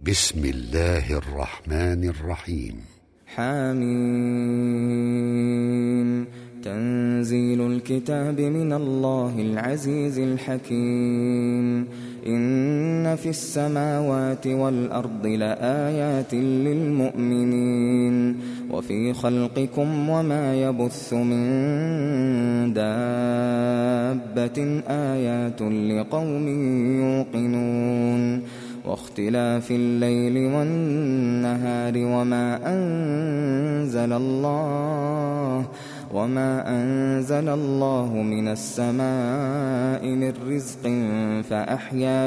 بسم الله الرحمن الرحيم. حميم. تنزيل الكتاب من الله العزيز الحكيم. إن في السماوات والأرض لآيات للمؤمنين وفي خلقكم وما يبث من دابة آيات لقوم يوقنون واختلاف الليل والنهار وما أنزل الله من السماء من رزق فأحيا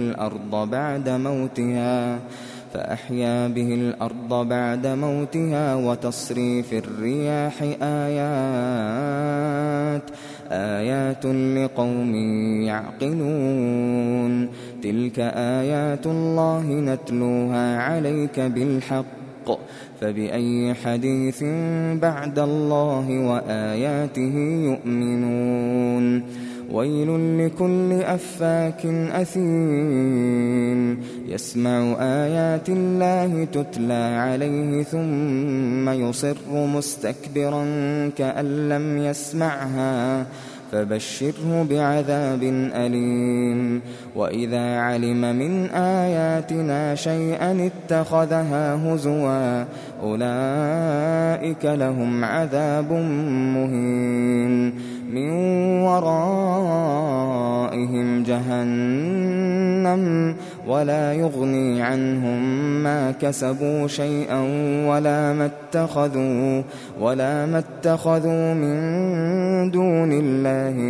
به الأرض بعد موتها وتصريف الرياح آيات لقوم يعقلون. تلك آيات الله نتلوها عليك بالحق فبأي حديث بعد الله وآياته يؤمنون. ويل لكل أفاك أثيم يسمع آيات الله تتلى عليه ثم يصر مستكبرا كأن لم يسمعها فبشره بعذاب أليم. وإذا علم من آياتنا شيئا اتخذها هزوا أولئك لهم عذاب مهين من ورائهم جهنم ولا يغني عنهم ما كسبوا شيئا ولا ما اتخذوا من دون الله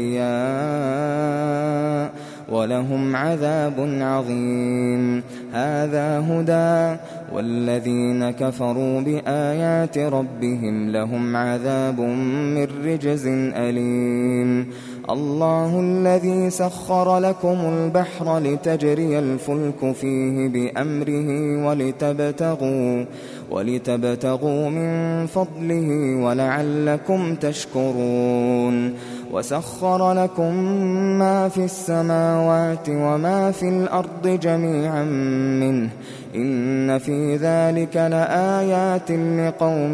أولياء ولهم عذاب عظيم. هذا هدى والذين كفروا بآيات ربهم لهم عذاب من رجز أليم. الله الذي سخر لكم البحر لتجري الفلك فيه بأمره ولتبتغوا من فضله ولعلكم تشكرون. وسخر لكم ما في السماوات وما في الأرض جميعا منه إن في ذلك لآيات لقوم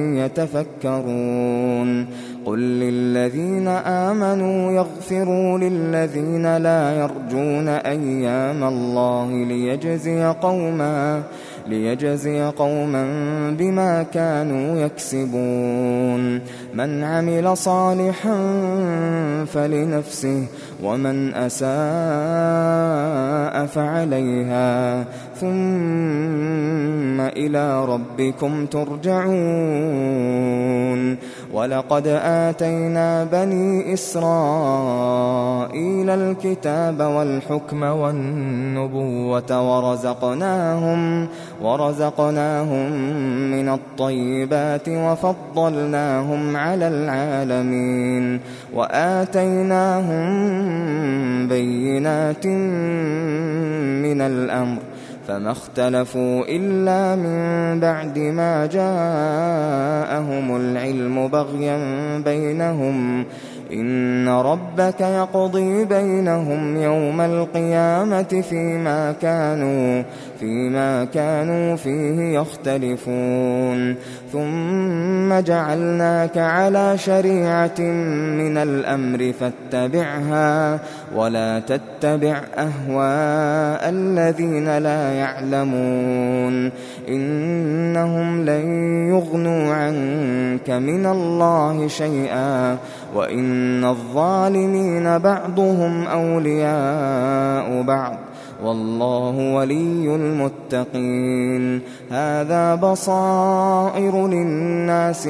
يتفكرون. قل للذين آمنوا يغفروا للذين لا يرجون أيام الله ليجزي قوما بما كانوا يكسبون. من عمل صالحا فلنفسه ومن أساء فعليها ثم إلى ربكم ترجعون. ولقد آتينا بني إسرائيل الكتاب والحكم والنبوة ورزقناهم من الطيبات وفضلناهم على العالمين وآتيناهم بينات من الأمر فما اختلفوا إلا من بعد ما جاءهم العلم بغيا بينهم إن ربك يقضي بينهم يوم القيامة فيما كانوا فيه يختلفون. ثم جعلناك على شريعة من الأمر فاتبعها ولا تتبع أهواء الذين لا يعلمون إنهم لن يغنوا عنك من الله شيئا وإن الظالمين بعضهم أولياء بعض والله ولي المتقين. هذا بصائر للناس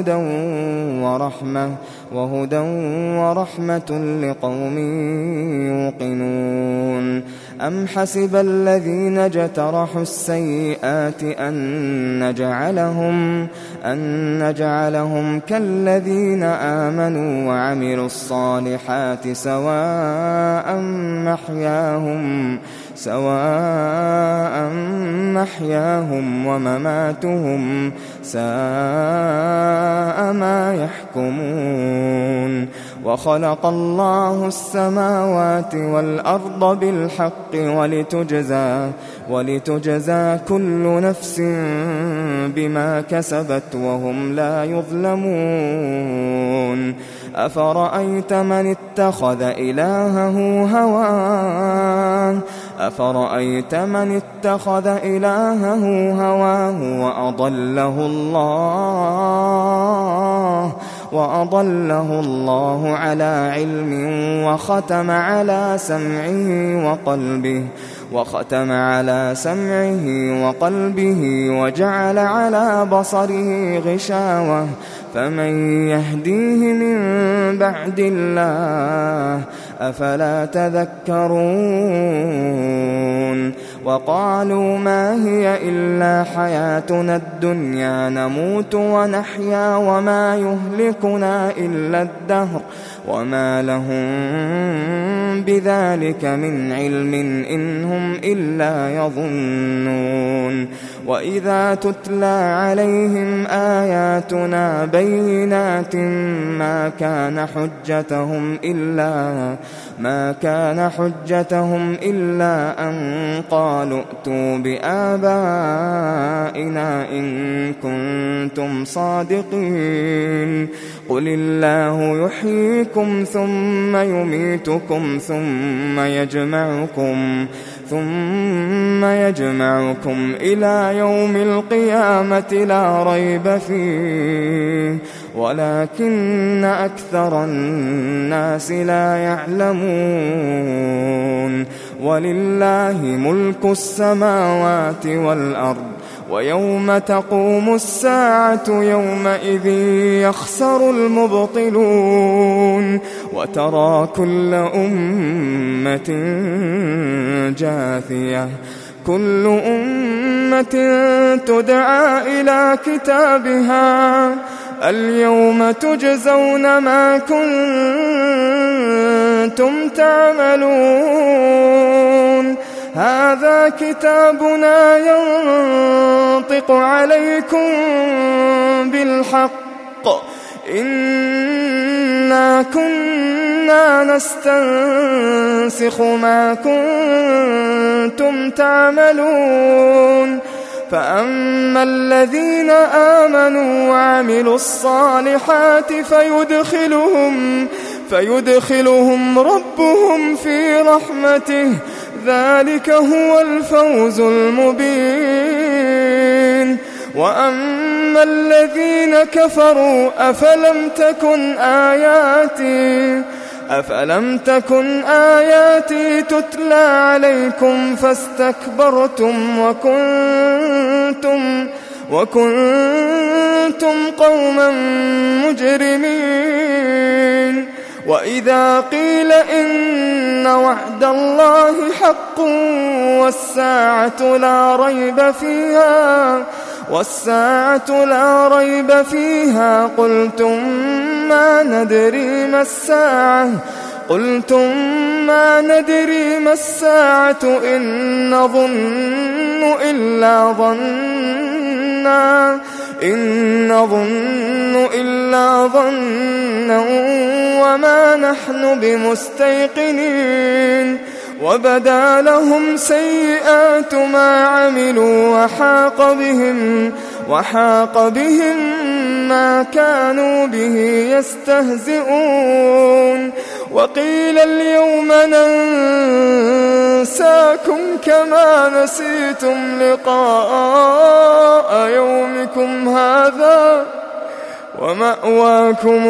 وهدى ورحمة لقوم يوقنون. أم حسب الذين اجترحوا السيئات أن نجعلهم كالذين آمنوا وعملوا الصالحات سواء محياهم ومماتهم ساء ما يحكمون. وخلق الله السماوات والأرض بالحق ولتجزى كل نفس بما كسبت وهم لا يظلمون أفرأيت من اتخذ إلهه هواه وأضله الله على علم وختم على سمعه وقلبه وجعل على بصره غشاوة فمن يهديه من بعد الله أفلا تذكرون وقالوا ما هي إلا حياتنا الدنيا نموت ونحيا وما يهلكنا إلا الدهر وما لهم بذلك من علم إن هم إلا يظنون وإذا تتلى عليهم آياتنا بينات ما كان حجتهم إلا أن قالوا ائتوا بآبائنا إن كنتم صادقين قل الله يحييكم ثم يميتكم ثم يجمعكم إلى يوم القيامة لا ريب فيه ولكن أكثر الناس لا يعلمون ولله ملك السماوات والأرض ويوم تقوم الساعة يومئذ يخسر المبطلون وترى كل أمة جاثية كل أمة تدعى إلى كتابها اليوم تجزون ما كنتم تعملون هذا كتابنا ينطق عليكم بالحق إنا كنا نستنسخ ما كنتم تعملون فأما الذين آمنوا وعملوا الصالحات فيدخلهم ربهم في رحمته ذلك هو الفوز المبين وأما الذين كفروا أفلم تكن آياتي تتلى عليكم فاستكبرتم وكنتم قوما مجرمين وإذا قيل إن وعد الله حق والساعة لا ريب فيها قلتم ما ندري ما الساعة إن نظن إلا ظنا وما نحن بمستيقنين وبدا لهم سيئات ما عملوا وحاق بهم ما كانوا به يستهزئون وقيل اليوم ننساكم كما نسيتم لقاء يومكم هذا ومأواكم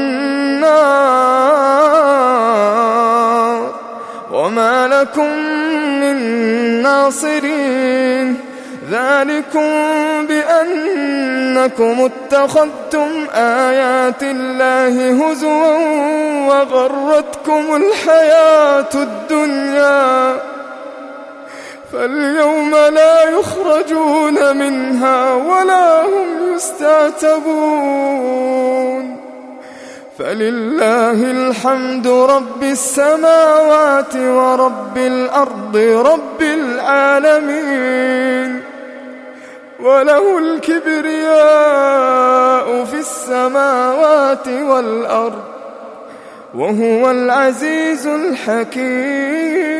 النار وما لكم من ناصرين ذلكم بأنكم اتخذتم آيات الله هزوا وغرتكم الحياة الدنيا فاليوم لا يخرجون منها ولا هم يستعتبون فلله الحمد رب السماوات ورب الأرض رب العالمين وله الكبرياء في السماوات والأرض وهو العزيز الحكيم.